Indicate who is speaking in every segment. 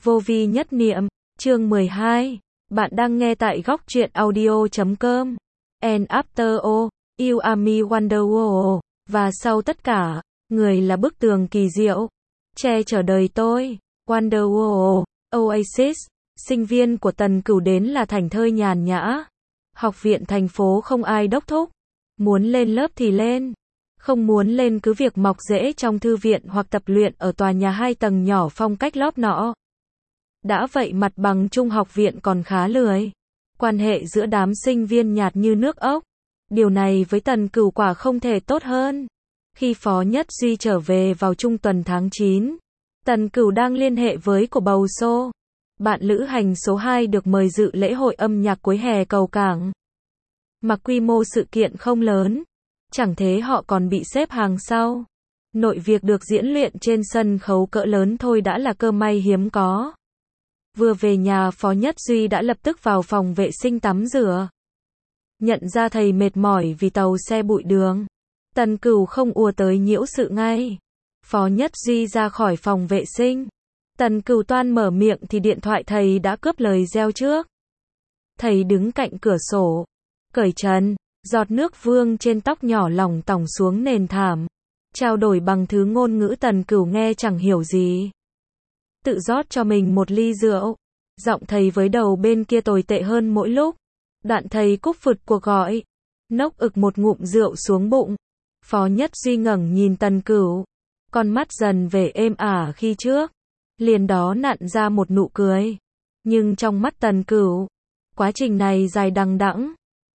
Speaker 1: Vô vi nhất niệm, chương 12. Bạn đang nghe tại góc truyện audio.com. And after all, you are me wonderwall. Và sau tất cả, người là bức tường kỳ diệu, che chở đời tôi. Wonderwall, Oasis. Sinh viên của Tần Cửu đến là thảnh thơi nhàn nhã. Học viện thành phố không ai đốc thúc. Muốn lên lớp thì lên. Không muốn lên cứ việc mọc rễ trong thư viện hoặc tập luyện ở tòa nhà 2 tầng nhỏ phong cách lóp nọ. Đã vậy mặt bằng trung học viện còn khá lười. Quan hệ giữa đám sinh viên nhạt như nước ốc. Điều này với Tần Cửu quả không thể tốt hơn. Khi Phó Nhất Duy trở về vào trung tuần tháng 9, Tần Cửu đang liên hệ với của bầu xô. Bạn lữ hành số 2 được mời dự lễ hội âm nhạc cuối hè cầu cảng. Mặc quy mô sự kiện không lớn, chẳng thế họ còn bị xếp hàng sau. Nội việc được diễn luyện trên sân khấu cỡ lớn thôi đã là cơ may hiếm có. Vừa về nhà Phó Nhất Duy đã lập tức vào phòng vệ sinh tắm rửa. Nhận ra thầy mệt mỏi vì tàu xe bụi đường, Tần Cửu không ùa tới nhiễu sự ngay. Phó Nhất Duy ra khỏi phòng vệ sinh. Tần Cửu toan mở miệng thì điện thoại thầy đã cướp lời reo trước. Thầy đứng cạnh cửa sổ, cởi trần, giọt nước vương trên tóc nhỏ lỏng tỏng xuống nền thảm. Trao đổi bằng thứ ngôn ngữ Tần Cửu nghe chẳng hiểu gì. Tự rót cho mình một ly rượu. Giọng thầy với đầu bên kia tồi tệ hơn mỗi lúc. Đoạn thầy cúp phụt cuộc gọi. Nốc ực một ngụm rượu xuống bụng. Phó Nhất Duy ngẩng nhìn Tần Cửu. Con mắt dần về êm ả khi trước. Liền đó nặn ra một nụ cười. Nhưng trong mắt Tần Cửu, quá trình này dài đằng đẵng.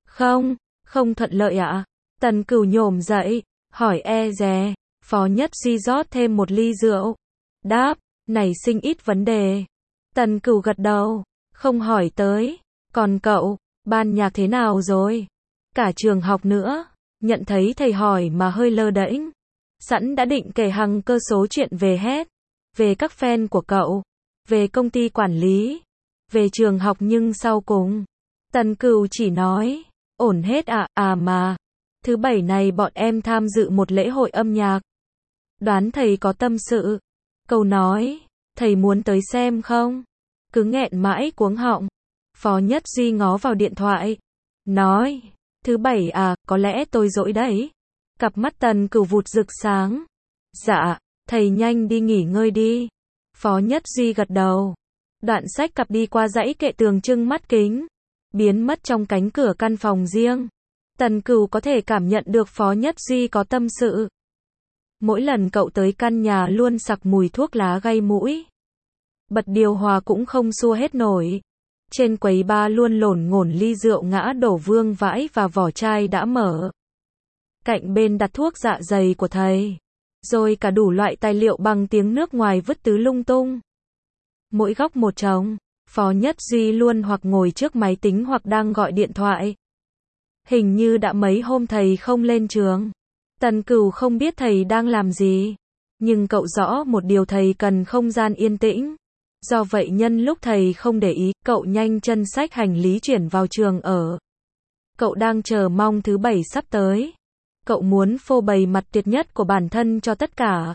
Speaker 1: Không thuận lợi ạ. Tần Cửu nhổm dậy, hỏi e dè. Phó Nhất Duy rót thêm một ly rượu. Đáp, nảy sinh ít vấn đề. Tần Cửu gật đầu, không hỏi tới. Còn cậu, ban nhạc thế nào rồi? Cả trường học nữa. Nhận thấy thầy hỏi mà hơi lơ đễnh. Sẵn đã định kể hằng cơ số chuyện về hết. Về các fan của cậu. Về công ty quản lý. Về trường học nhưng sau cùng. Tần Cửu chỉ nói, ổn hết ạ, mà. Thứ bảy này bọn em tham dự một lễ hội âm nhạc. Đoán thầy có tâm sự. Cậu nói, thầy muốn tới xem không? Cứ nghẹn mãi cuống họng. Phó Nhất Duy ngó vào điện thoại. Nói, thứ bảy à, có lẽ tôi rỗi đấy. Cặp mắt Tần Cửu vụt rực sáng. Dạ, thầy nhanh đi nghỉ ngơi đi. Phó Nhất Duy gật đầu. Đoạn xách cặp đi qua dãy kệ tường trưng mắt kính. Biến mất trong cánh cửa căn phòng riêng. Tần Cửu có thể cảm nhận được Phó Nhất Duy có tâm sự. Mỗi lần cậu tới căn nhà luôn sặc mùi thuốc lá gây mũi. Bật điều hòa cũng không xua hết nổi. Trên quầy bar luôn lổn ngổn ly rượu ngã đổ vương vãi và vỏ chai đã mở. Cạnh bên đặt thuốc dạ dày của thầy. Rồi cả đủ loại tài liệu bằng tiếng nước ngoài vứt tứ lung tung. Mỗi góc một trống. Phó Nhất Duy luôn hoặc ngồi trước máy tính hoặc đang gọi điện thoại. Hình như đã mấy hôm thầy không lên trường. Tần Cửu không biết thầy đang làm gì. Nhưng cậu rõ một điều, thầy cần không gian yên tĩnh. Do vậy nhân lúc thầy không để ý, cậu nhanh chân xách hành lý chuyển vào trường ở. Cậu đang chờ mong thứ bảy sắp tới. Cậu muốn phô bày mặt tuyệt nhất của bản thân cho tất cả.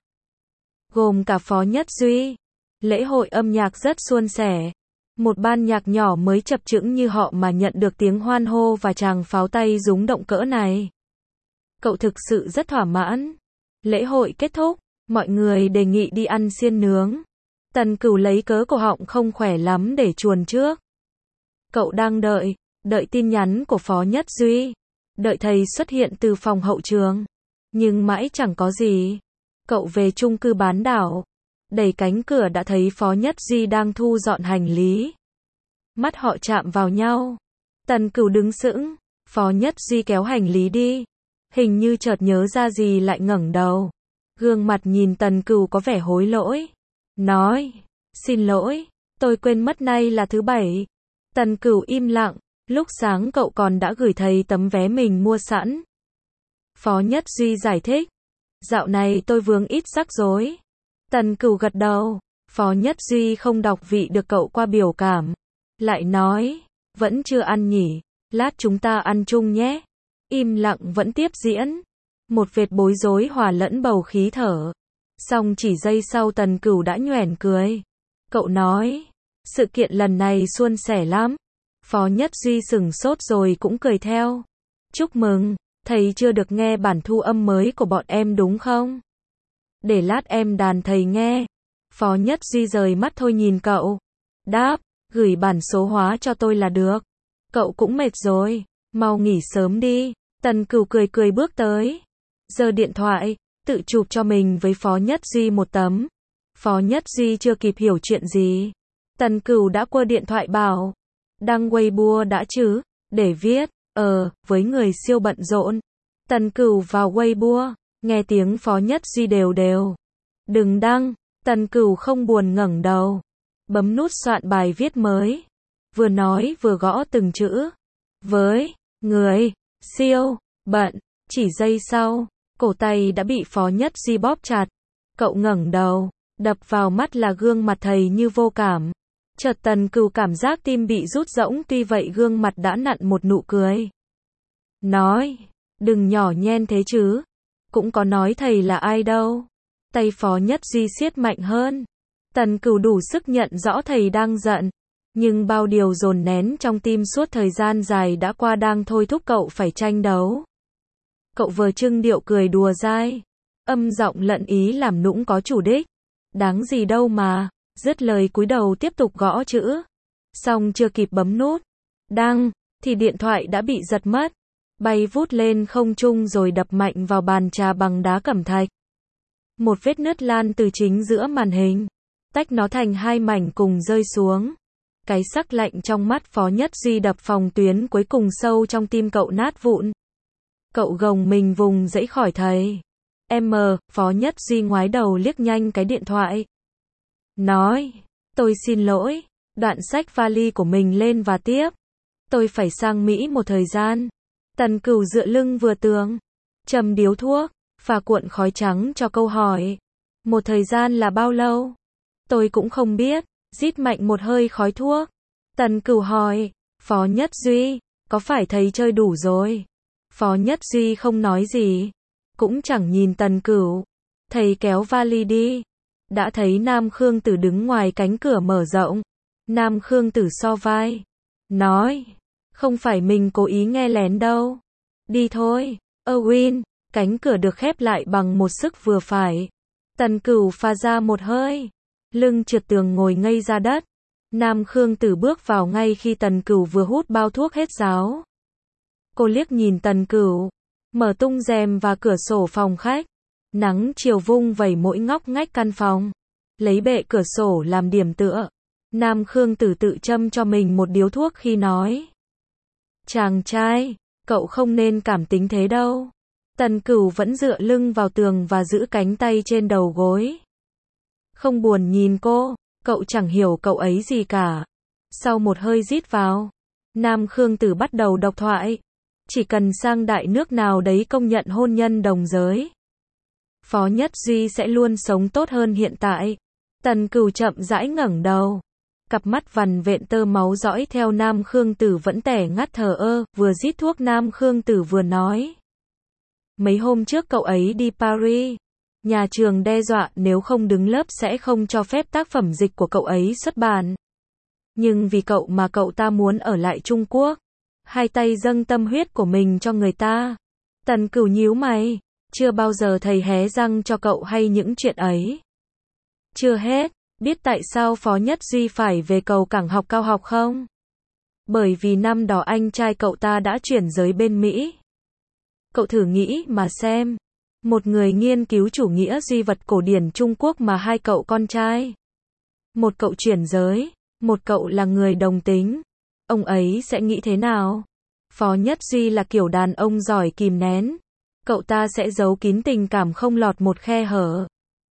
Speaker 1: Gồm cả Phó Nhất Duy. Lễ hội âm nhạc rất suôn sẻ. Một ban nhạc nhỏ mới chập chững như họ mà nhận được tiếng hoan hô và tràng pháo tay rúng động cỡ này. Cậu thực sự rất thỏa mãn. Lễ hội kết thúc, mọi người đề nghị đi ăn xiên nướng. Tần Cửu lấy cớ cổ họng không khỏe lắm để chuồn trước. Cậu đang đợi tin nhắn của Phó Nhất Duy. Đợi thầy xuất hiện từ phòng hậu trường. Nhưng mãi chẳng có gì. Cậu về chung cư bán đảo. Đẩy cánh cửa đã thấy Phó Nhất Duy đang thu dọn hành lý. Mắt họ chạm vào nhau. Tần Cửu đứng sững. Phó Nhất Duy kéo hành lý đi. Hình như chợt nhớ ra gì lại ngẩng đầu. Gương mặt nhìn Tần Cửu có vẻ hối lỗi. Nói, xin lỗi, tôi quên mất nay là thứ bảy. Tần Cửu im lặng. Lúc sáng cậu còn đã gửi thầy tấm vé mình mua sẵn. Phó Nhất Duy giải thích. Dạo này tôi vướng ít rắc rối. Tần Cửu gật đầu. Phó Nhất Duy không đọc vị được cậu qua biểu cảm. Lại nói, vẫn chưa ăn nhỉ, lát chúng ta ăn chung nhé. Im lặng vẫn tiếp diễn. Một vệt bối rối hòa lẫn bầu khí thở. Xong chỉ giây sau Tần Cửu đã nhoẻn cười. Cậu nói, sự kiện lần này suôn sẻ lắm. Phó Nhất Duy sửng sốt rồi cũng cười theo. Chúc mừng, thầy chưa được nghe bản thu âm mới của bọn em đúng không? Để lát em đàn thầy nghe. Phó Nhất Duy rời mắt thôi nhìn cậu. Đáp, gửi bản số hóa cho tôi là được. Cậu cũng mệt rồi, mau nghỉ sớm đi. Tần Cửu cười cười bước tới. Giơ điện thoại, tự chụp cho mình với Phó Nhất Duy một tấm. Phó Nhất Duy chưa kịp hiểu chuyện gì. Tần Cửu đã quơ điện thoại bảo. Đăng Weibo đã chứ, để viết, với người siêu bận rộn. Tần Cửu vào Weibo, nghe tiếng Phó Nhất Duy đều đều. Đừng đăng, Tần Cửu không buồn ngẩng đầu. Bấm nút soạn bài viết mới. Vừa nói vừa gõ từng chữ. Với, người, siêu, bận, chỉ giây sau, cổ tay đã bị Phó Nhất Duy bóp chặt. Cậu ngẩng đầu, đập vào mắt là gương mặt thầy như vô cảm. Chợt Tần Cửu cảm giác tim bị rút rỗng, tuy vậy gương mặt đã nặn một nụ cười. Nói, đừng nhỏ nhen thế chứ. Cũng có nói thầy là ai đâu. Tay Phó Nhất Duy siết mạnh hơn. Tần Cửu đủ sức nhận rõ thầy đang giận. Nhưng bao điều dồn nén trong tim suốt thời gian dài đã qua đang thôi thúc cậu phải tranh đấu. Cậu vờ trưng điệu cười đùa dai. Âm giọng lận ý làm nũng có chủ đích. Đáng gì đâu mà. Dứt lời cúi đầu tiếp tục gõ chữ. Xong chưa kịp bấm nút đăng, thì điện thoại đã bị giật mất. Bay vút lên không trung rồi đập mạnh vào bàn trà bằng đá cẩm thạch. Một vết nứt lan từ chính giữa màn hình. Tách nó thành hai mảnh cùng rơi xuống. Cái sắc lạnh trong mắt Phó Nhất Duy đập phòng tuyến cuối cùng sâu trong tim cậu nát vụn. Cậu gồng mình vùng dãy khỏi thầy. Phó Nhất Duy ngoái đầu liếc nhanh cái điện thoại. Nói, tôi xin lỗi, đoạn xách vali của mình lên và tiếp. Tôi phải sang Mỹ một thời gian. Tần Cửu dựa lưng vừa tường, châm điếu thuốc, pha cuộn khói trắng cho câu hỏi. Một thời gian là bao lâu? Tôi cũng không biết, rít mạnh một hơi khói thuốc. Tần Cửu hỏi, Phó Nhất Duy, có phải thầy chơi đủ rồi? Phó Nhất Duy không nói gì, cũng chẳng nhìn Tần Cửu. Thầy kéo vali đi. Đã thấy Nam Khương Tử đứng ngoài cánh cửa mở rộng. Nam Khương Tử so vai, nói, không phải mình cố ý nghe lén đâu. Đi thôi, Erwin. Cánh cửa được khép lại bằng một sức vừa phải. Tần Cửu phà ra một hơi, lưng trượt tường ngồi ngây ra đất. Nam Khương Tử bước vào ngay khi Tần Cửu vừa hút bao thuốc hết ráo. Cô liếc nhìn Tần Cửu, mở tung rèm và cửa sổ phòng khách. Nắng chiều vung vẩy mỗi ngóc ngách căn phòng. Lấy bệ cửa sổ làm điểm tựa. Nam Khương Tử tự châm cho mình một điếu thuốc khi nói. Chàng trai, cậu không nên cảm tính thế đâu. Tần Cửu vẫn dựa lưng vào tường và giữ cánh tay trên đầu gối. Không buồn nhìn cô, cậu chẳng hiểu cậu ấy gì cả. Sau một hơi rít vào, Nam Khương Tử bắt đầu độc thoại. Chỉ cần sang đại nước nào đấy công nhận hôn nhân đồng giới, Phó Nhất Duy sẽ luôn sống tốt hơn hiện tại. Tần Cửu chậm rãi ngẩng đầu. Cặp mắt vằn vện tơ máu dõi theo Nam Khương Tử vẫn tẻ ngắt thờ ơ, vừa rít thuốc Nam Khương Tử vừa nói. Mấy hôm trước cậu ấy đi Paris. Nhà trường đe dọa nếu không đứng lớp sẽ không cho phép tác phẩm dịch của cậu ấy xuất bản. Nhưng vì cậu mà cậu ta muốn ở lại Trung Quốc. Hai tay dâng tâm huyết của mình cho người ta. Tần Cửu nhíu mày. Chưa bao giờ thầy hé răng cho cậu hay những chuyện ấy. Chưa hết, biết tại sao Phó Nhất Duy phải về cầu cảng học cao học không? Bởi vì năm đó anh trai cậu ta đã chuyển giới bên Mỹ. Cậu thử nghĩ mà xem. Một người nghiên cứu chủ nghĩa duy vật cổ điển Trung Quốc mà hai cậu con trai. Một cậu chuyển giới, một cậu là người đồng tính. Ông ấy sẽ nghĩ thế nào? Phó Nhất Duy là kiểu đàn ông giỏi kìm nén. Cậu ta sẽ giấu kín tình cảm không lọt một khe hở.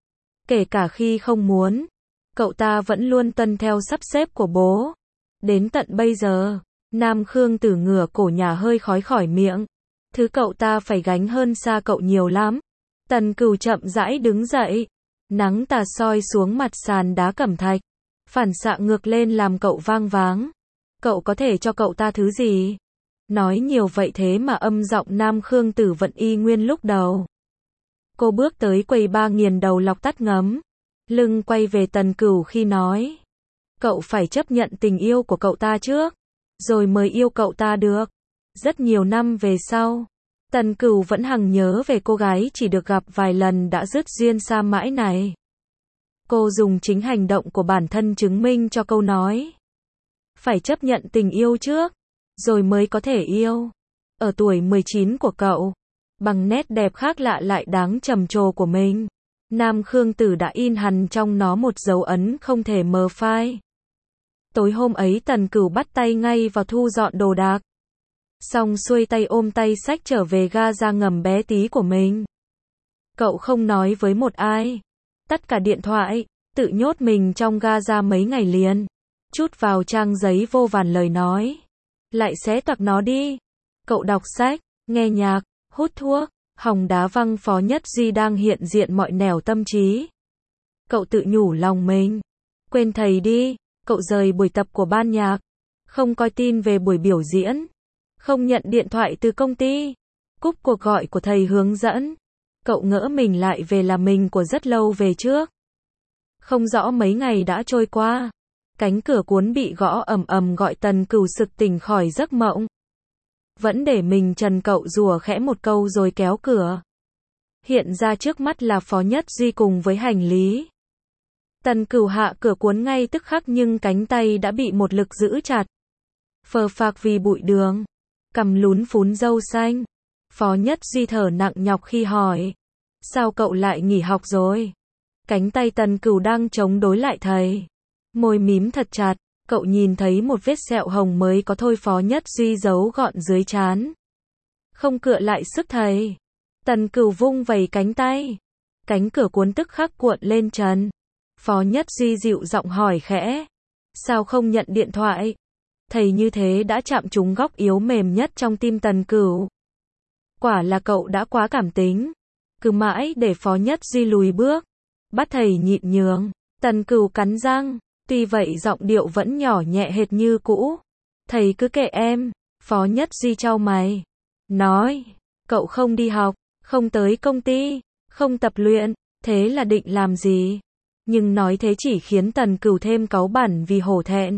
Speaker 1: Kể cả khi không muốn, cậu ta vẫn luôn tuân theo sắp xếp của bố. Đến tận bây giờ, Nam Khương Tử ngửa cổ nhả hơi khói khỏi miệng. Thứ cậu ta phải gánh hơn xa cậu nhiều lắm. Tần Cửu chậm rãi đứng dậy. Nắng tà soi xuống mặt sàn đá cẩm thạch. Phản xạ ngược lên làm cậu vang váng. Cậu có thể cho cậu ta thứ gì? Nói nhiều vậy thế mà âm giọng Nam Khương Tử vẫn y nguyên lúc đầu. Cô bước tới quầy ba nghiền đầu lọc tắt ngấm. Lưng quay về Tần Cửu khi nói. Cậu phải chấp nhận tình yêu của cậu ta trước, rồi mới yêu cậu ta được. Rất nhiều năm về sau, Tần Cửu vẫn hằng nhớ về cô gái chỉ được gặp vài lần đã dứt duyên xa mãi này. Cô dùng chính hành động của bản thân chứng minh cho câu nói. Phải chấp nhận tình yêu trước, rồi mới có thể yêu. Ở tuổi 19 của cậu, bằng nét đẹp khác lạ lại đáng trầm trồ của mình, Nam Khương Tử đã in hằn trong nó một dấu ấn không thể mờ phai. Tối hôm ấy Tần Cửu bắt tay ngay vào thu dọn đồ đạc. Xong xuôi tay ôm tay xách trở về ga ra ngầm bé tí của mình. Cậu không nói với một ai. Tắt cả điện thoại, tự nhốt mình trong ga ra mấy ngày liền. Chút vào trang giấy vô vàn lời nói. Lại xé toạc nó đi. Cậu đọc sách, nghe nhạc, hút thuốc, hòng đá văng Phó Nhất Duy đang hiện diện mọi nẻo tâm trí. Cậu tự nhủ lòng mình. Quên thầy đi, cậu rời buổi tập của ban nhạc. Không coi tin về buổi biểu diễn. Không nhận điện thoại từ công ty. Cúp cuộc gọi của thầy hướng dẫn. Cậu ngỡ mình lại về là mình của rất lâu về trước. Không rõ mấy ngày đã trôi qua. Cánh cửa cuốn bị gõ ầm ầm gọi Tần Cửu sực tỉnh khỏi giấc mộng. Vẫn để mình trần cậu rủa khẽ một câu rồi kéo cửa. Hiện ra trước mắt là Phó Nhất Duy cùng với hành lý. Tần Cửu hạ cửa cuốn ngay tức khắc nhưng cánh tay đã bị một lực giữ chặt. Phờ phạc vì bụi đường. Cằm lún phún râu xanh. Phó Nhất Duy thở nặng nhọc khi hỏi. Sao cậu lại nghỉ học rồi? Cánh tay Tần Cửu đang chống đối lại thầy. Môi mím thật chặt. Cậu nhìn thấy một vết sẹo hồng mới có thôi. Phó Nhất Duy giấu gọn dưới trán. Không cựa lại sức thầy. Tần Cửu vung vẩy cánh tay. Cánh cửa cuốn tức khắc cuộn lên trần. Phó Nhất Duy dịu giọng hỏi khẽ. Sao không nhận điện thoại? Thầy như thế đã chạm trúng góc yếu mềm nhất trong tim Tần Cửu. Quả là cậu đã quá cảm tính. Cứ mãi để Phó Nhất Duy lùi bước. Bắt thầy nhịn nhường. Tần Cửu cắn răng. Tuy vậy giọng điệu vẫn nhỏ nhẹ hệt như cũ. Thầy cứ kệ em. Phó Nhất Duy chau mày. Nói. Cậu không đi học. Không tới công ty. Không tập luyện. Thế là định làm gì? Nhưng nói thế chỉ khiến Tần Cửu thêm cáu bẳn vì hổ thẹn.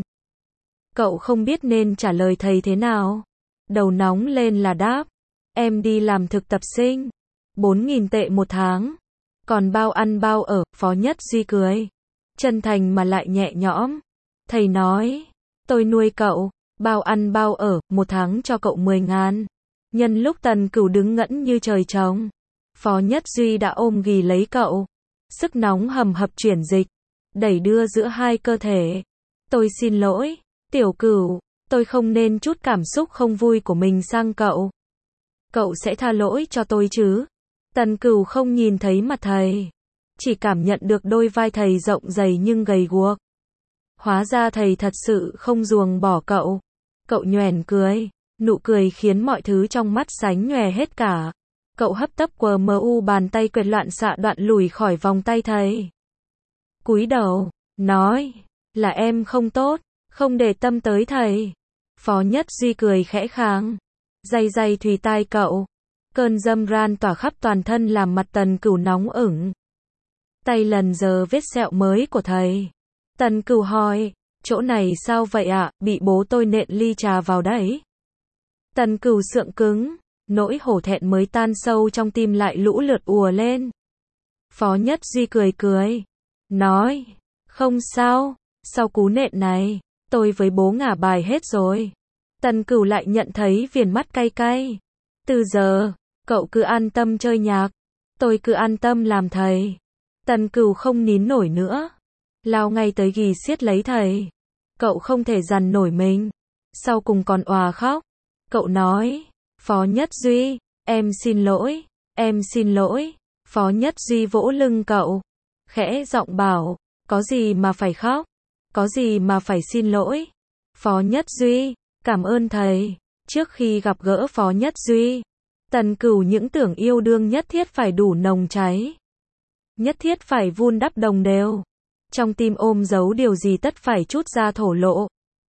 Speaker 1: Cậu không biết nên trả lời thầy thế nào. Đầu nóng lên là đáp. Em đi làm thực tập sinh. 4.000 tệ một tháng. Còn bao ăn bao ở. Phó Nhất Duy cười. Chân thành mà lại nhẹ nhõm. Thầy nói. Tôi nuôi cậu. Bao ăn bao ở. Một tháng cho cậu 10.000. Nhân lúc Tần Cửu đứng ngẩn như trời trồng. Phó Nhất Duy đã ôm ghì lấy cậu. Sức nóng hầm hập chuyển dịch. Đẩy đưa giữa hai cơ thể. Tôi xin lỗi. Tiểu Cửu, tôi không nên chút cảm xúc không vui của mình sang cậu. Cậu sẽ tha lỗi cho tôi chứ? Tần Cửu không nhìn thấy mặt thầy. Chỉ cảm nhận được đôi vai thầy rộng dày nhưng gầy guộc. Hóa ra thầy thật sự không ruồng bỏ cậu. Cậu nhoẻn cười. Nụ cười khiến mọi thứ trong mắt sánh nhòe hết cả. Cậu hấp tấp quờ mu bàn tay quệt loạn xạ đoạn lùi khỏi vòng tay thầy. Cúi đầu, nói. Là em không tốt. Không để tâm tới thầy. Phó Nhất Duy cười khẽ khàng. Day day thùy tai cậu. Cơn dâm ran tỏa khắp toàn thân làm mặt Tần Cửu nóng ửng. Tay lần giờ vết sẹo mới của thầy. Tần Cửu hỏi. Chỗ này sao vậy ạ? Bị bố tôi nện ly trà vào đấy. Tần Cửu sượng cứng. Nỗi hổ thẹn mới tan sâu trong tim lại lũ lượt ùa lên. Phó Nhất Duy cười cười. Nói. Không sao. Sau cú nện này. Tôi với bố ngả bài hết rồi. Tần Cửu lại nhận thấy viền mắt cay cay. Từ giờ, cậu cứ an tâm chơi nhạc. Tôi cứ an tâm làm thầy. Tần Cửu không nín nổi nữa. Lao ngay tới ghì siết lấy thầy. Cậu không thể dằn nổi mình. Sau cùng còn òa khóc. Cậu nói. Phó Nhất Duy, em xin lỗi. Em xin lỗi. Phó Nhất Duy vỗ lưng cậu. Khẽ giọng bảo. Có gì mà phải khóc? Có gì mà phải xin lỗi? Phó Nhất Duy, cảm ơn thầy. Trước khi gặp gỡ Phó Nhất Duy, Tần Cửu những tưởng yêu đương nhất thiết phải đủ nồng cháy. Nhất thiết phải vun đắp đồng đều. Trong tim ôm giấu điều gì tất phải trút ra thổ lộ.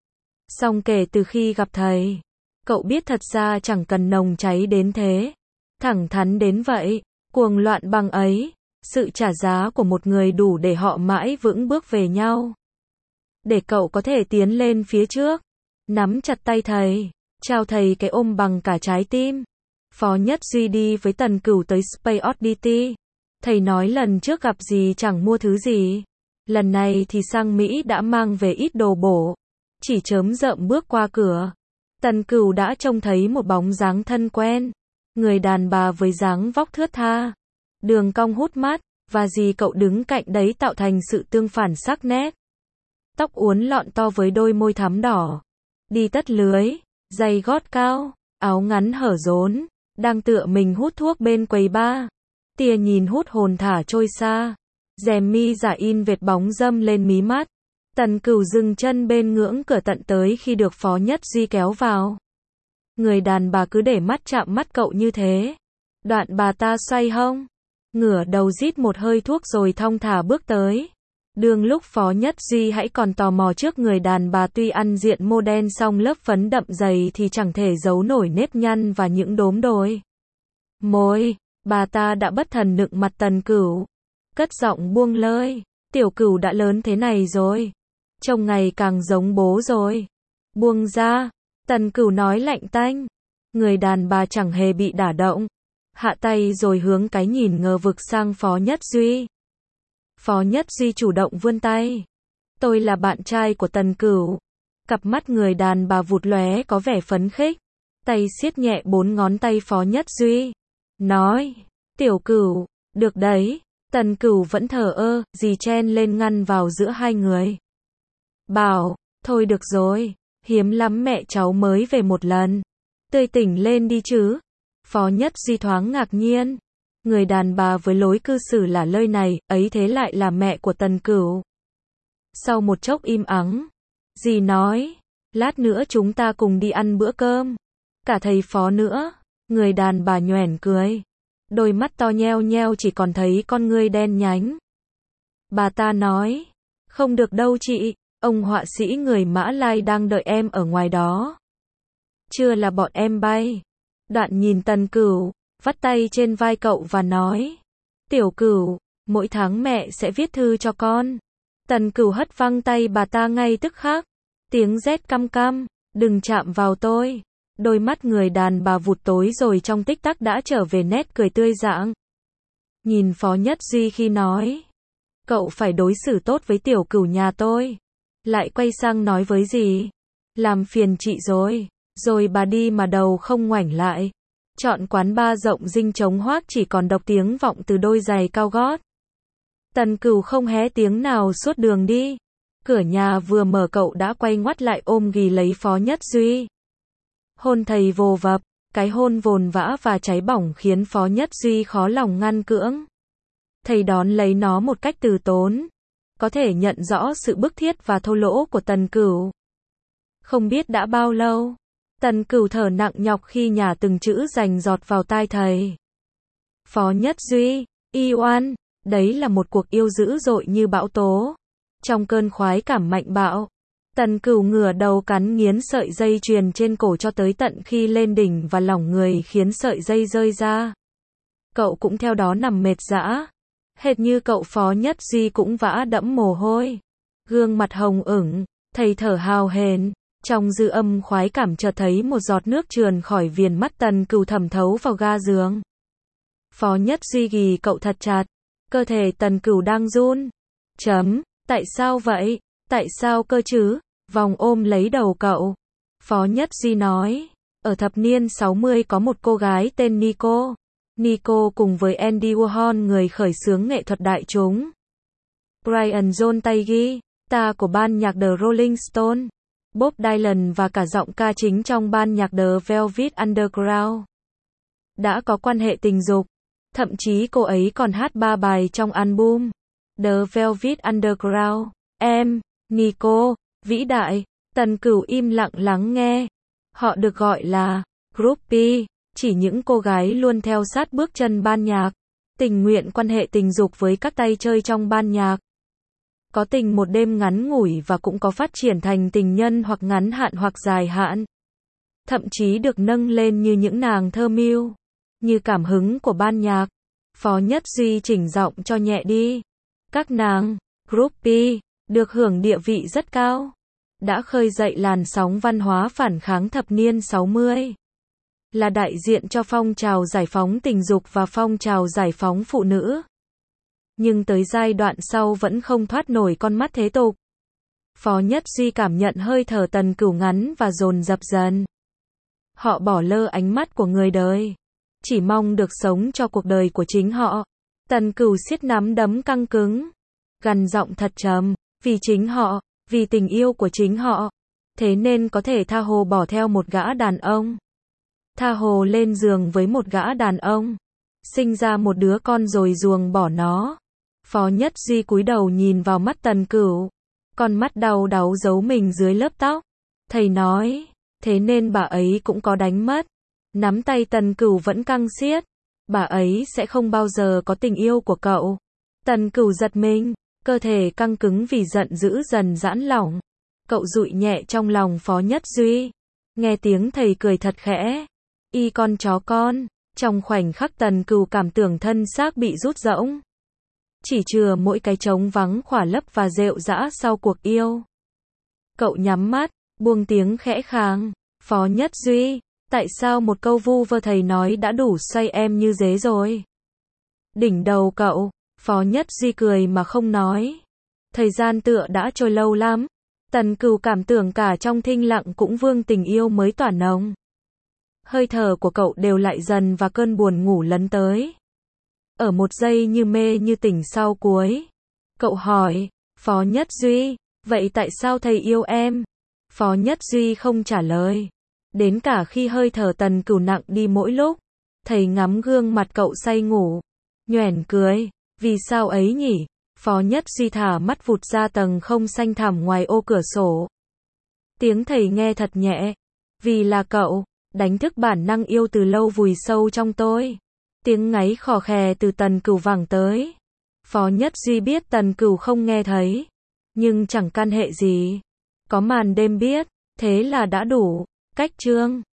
Speaker 1: Song kể từ khi gặp thầy, cậu biết thật ra chẳng cần nồng cháy đến thế. Thẳng thắn đến vậy, cuồng loạn bằng ấy. Sự trả giá của một người đủ để họ mãi vững bước về nhau. để cậu có thể tiến lên phía trước. Nắm chặt tay thầy, trao thầy cái ôm bằng cả trái tim. Phó Nhất Duy đi với Tần Cửu tới Space Oddity. Thầy nói lần trước gặp gì chẳng mua thứ gì. Lần này thì sang Mỹ đã mang về ít đồ bổ. Chỉ chớm rợm bước qua cửa, Tần Cửu đã trông thấy một bóng dáng thân quen. Người đàn bà với dáng vóc thướt tha, đường cong hút mắt, và dì cậu đứng cạnh đấy tạo thành sự tương phản sắc nét. Tóc uốn lọn to với đôi môi thắm đỏ, đi tất lưới, giày gót cao, áo ngắn hở rốn, đang tựa mình hút thuốc bên quầy bar. Tia nhìn hút hồn thả trôi xa, rèm mi giả in vệt bóng dâm lên mí mắt. Tần Cửu dừng chân bên ngưỡng cửa tận tới khi được Phó Nhất Duy kéo vào. Người đàn bà cứ để mắt chạm mắt cậu như thế. Đoạn bà ta xoay hông, ngửa đầu rít một hơi thuốc rồi thong thả bước tới. Đương lúc Phó Nhất Duy hãy còn tò mò trước người đàn bà tuy ăn diện mô đen song lớp phấn đậm dày thì chẳng thể giấu nổi nếp nhăn và những đốm đồi môi. Bà ta đã bất thần nựng mặt Tần Cửu, cất giọng buông lơi. Tiểu Cửu đã lớn thế này rồi, trông ngày càng giống bố rồi. Buông ra, Tần Cửu nói lạnh tanh. Người đàn bà chẳng hề bị đả động, hạ tay rồi hướng cái nhìn ngờ vực sang Phó Nhất Duy. Phó Nhất Duy chủ động vươn tay. Tôi là bạn trai của Tần Cửu. Cặp mắt người đàn bà vụt lóe có vẻ phấn khích. Tay siết nhẹ 4 ngón tay Phó Nhất Duy. Nói, Tiểu Cửu, được đấy. Tần Cửu vẫn thờ ơ, dì chen lên ngăn vào giữa hai người. Bảo, thôi được rồi, hiếm lắm mẹ cháu mới về một lần. Tươi tỉnh lên đi chứ. Phó Nhất Duy thoáng ngạc nhiên. Người đàn bà với lối cư xử lả lơi này, ấy thế lại là mẹ của Tần Cửu. Sau một chốc im ắng, dì nói, lát nữa chúng ta cùng đi ăn bữa cơm. Cả thầy Phó nữa. Người đàn bà nhoẻn cười. Đôi mắt to nheo nheo chỉ còn thấy con ngươi đen nhánh. Bà ta nói, không được đâu chị, ông họa sĩ người Mã Lai đang đợi em ở ngoài đó. Chưa là bọn em bay. Đoạn nhìn Tần Cửu, vắt tay trên vai cậu và nói, Tiểu Cửu, mỗi tháng mẹ sẽ viết thư cho con. Tần Cửu hất văng tay bà ta ngay tức khắc. Tiếng rét căm căm, đừng chạm vào tôi. Đôi mắt người đàn bà vụt tối rồi trong tích tắc đã trở về nét cười tươi rạng. Nhìn Phó Nhất Duy khi nói, cậu phải đối xử tốt với Tiểu Cửu nhà tôi. Lại quay sang nói với dì, làm phiền chị rồi. Rồi bà đi mà đầu không ngoảnh lại. Chọn quán bar rộng rinh trống hoác chỉ còn độc tiếng vọng từ đôi giày cao gót. Tần Cửu không hé tiếng nào suốt đường đi. Cửa nhà vừa mở cậu đã quay ngoắt lại ôm ghì lấy Phó Nhất Duy. Hôn thầy vồ vập, cái hôn vồn vã và cháy bỏng khiến Phó Nhất Duy khó lòng ngăn cưỡng. Thầy đón lấy nó một cách từ tốn, có thể nhận rõ sự bức thiết và thô lỗ của Tần Cửu. Không biết đã bao lâu, Tần Cửu thở nặng nhọc khi nhả từng chữ rành giọt vào tai thầy. Phó Nhất Duy, Iwan, đấy là một cuộc yêu dữ dội như bão tố. Trong cơn khoái cảm mạnh bạo, Tần Cửu ngửa đầu cắn nghiến sợi dây chuyền trên cổ cho tới tận khi lên đỉnh và lỏng người khiến sợi dây rơi ra. Cậu cũng theo đó nằm mệt rã. Hệt như cậu Phó Nhất Duy cũng vã đẫm mồ hôi. Gương mặt hồng ửng, thầy thở hào hển. Trong dư âm khoái cảm chợt thấy một giọt nước trườn khỏi viền mắt Tần Cửu thẩm thấu vào ga giường. Phó Nhất Duy ghì cậu thật chặt. Cơ thể Tần Cửu đang run. Tại sao vậy? Tại sao cơ chứ? Vòng ôm lấy đầu cậu. Phó Nhất Duy nói, ở thập niên 60 có một cô gái tên Nico. Nico cùng với Andy Warhol, người khởi xướng nghệ thuật đại chúng. Brian John tay guitar của ban nhạc The Rolling Stones. Bob Dylan và cả giọng ca chính trong ban nhạc The Velvet Underground đã có quan hệ tình dục. Thậm chí cô ấy còn hát 3 bài trong album The Velvet Underground. Nico, vĩ đại. Tần Cửu im lặng lắng nghe. Họ được gọi là groupie, chỉ những cô gái luôn theo sát bước chân ban nhạc, tình nguyện quan hệ tình dục với các tay chơi trong ban nhạc. Có tình một đêm ngắn ngủi và cũng có phát triển thành tình nhân hoặc ngắn hạn hoặc dài hạn. Thậm chí được nâng lên như những nàng thơ mưu, như cảm hứng của ban nhạc. Phó Nhất Duy chỉnh giọng cho nhẹ đi. Các nàng groupie được hưởng địa vị rất cao, đã khơi dậy làn sóng văn hóa phản kháng thập niên 60. Là đại diện cho phong trào giải phóng tình dục và phong trào giải phóng phụ nữ. Nhưng tới giai đoạn sau vẫn không thoát nổi con mắt thế tục. Phó Nhất Duy cảm nhận hơi thở Tần Cửu ngắn và dồn dập dần. Họ bỏ lơ ánh mắt của người đời, chỉ mong được sống cho cuộc đời của chính họ. Tần Cửu siết nắm đấm căng cứng, gằn giọng thật trầm, vì chính họ, vì tình yêu của chính họ, thế nên có thể tha hồ bỏ theo một gã đàn ông. Tha hồ lên giường với một gã đàn ông, sinh ra một đứa con rồi ruồng bỏ nó. Phó Nhất Duy cúi đầu nhìn vào mắt Tần Cửu, con mắt đau đáu giấu mình dưới lớp tóc. Thầy nói, thế nên bà ấy cũng có đánh mất. Nắm tay Tần Cửu vẫn căng siết, bà ấy sẽ không bao giờ có tình yêu của cậu. Tần Cửu giật mình, cơ thể căng cứng vì giận dữ dần giãn lỏng. Cậu dụi nhẹ trong lòng Phó Nhất Duy. Nghe tiếng thầy cười thật khẽ. Y con chó con. Trong khoảnh khắc Tần Cửu cảm tưởng thân xác bị rút rỗng. Chỉ chừa mỗi cái trống vắng khỏa lấp và rệu rã sau cuộc yêu. Cậu nhắm mắt, buông tiếng khẽ khàng. Phó Nhất Duy, tại sao một câu vu vơ thầy nói đã đủ xoay em như dế rồi? Đỉnh đầu cậu, Phó Nhất Duy cười mà không nói. Thời gian tựa đã trôi lâu lắm. Tần Cửu cảm tưởng cả trong thinh lặng cũng vương tình yêu mới tỏa nồng. Hơi thở của cậu đều lại dần và cơn buồn ngủ lấn tới. Ở một giây như mê như tỉnh sau cuối. Cậu hỏi, Phó Nhất Duy, vậy tại sao thầy yêu em? Phó Nhất Duy không trả lời. Đến cả khi hơi thở Tần Cửu nặng đi mỗi lúc, thầy ngắm gương mặt cậu say ngủ, nhoẻn cười, vì sao ấy nhỉ? Phó Nhất Duy thả mắt vụt ra tầng không xanh thẳm ngoài ô cửa sổ. Tiếng thầy nghe thật nhẹ, vì là cậu, đánh thức bản năng yêu từ lâu vùi sâu trong tôi. Tiếng ngáy khò khè từ Tần Cửu vẳng tới. Phó Nhất Duy biết Tần Cửu không nghe thấy, nhưng chẳng can hệ gì. Có màn đêm biết, thế là đã đủ. Cách chương